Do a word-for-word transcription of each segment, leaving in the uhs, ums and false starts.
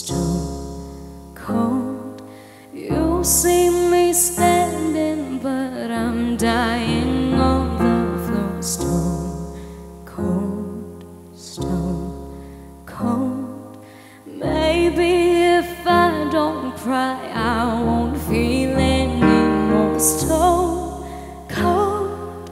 stone cold. You see me standing, but I'm dying on the floor. Stone cold, stone cold. Maybe if I don't cry, I won't feel anymore. Stone cold,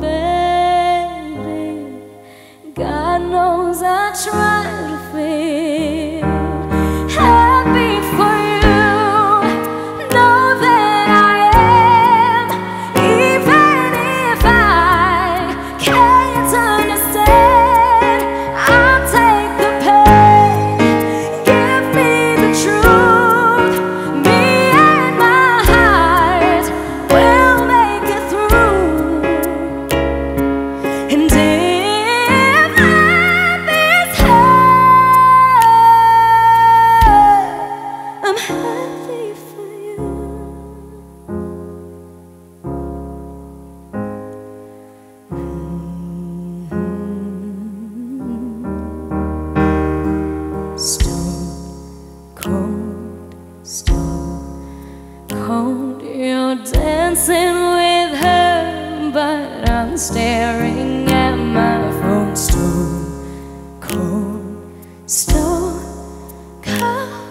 baby. God knows I try to feel happy for you. Know that I am, even if I can't understand. I'll take the pain, give me the truth. Me and my heart will make it through. And if life is hard, I'm happy for you. Stone cold, stone cold. You're dancing with her, but I'm staring at my phone. Stone cold, stone cold.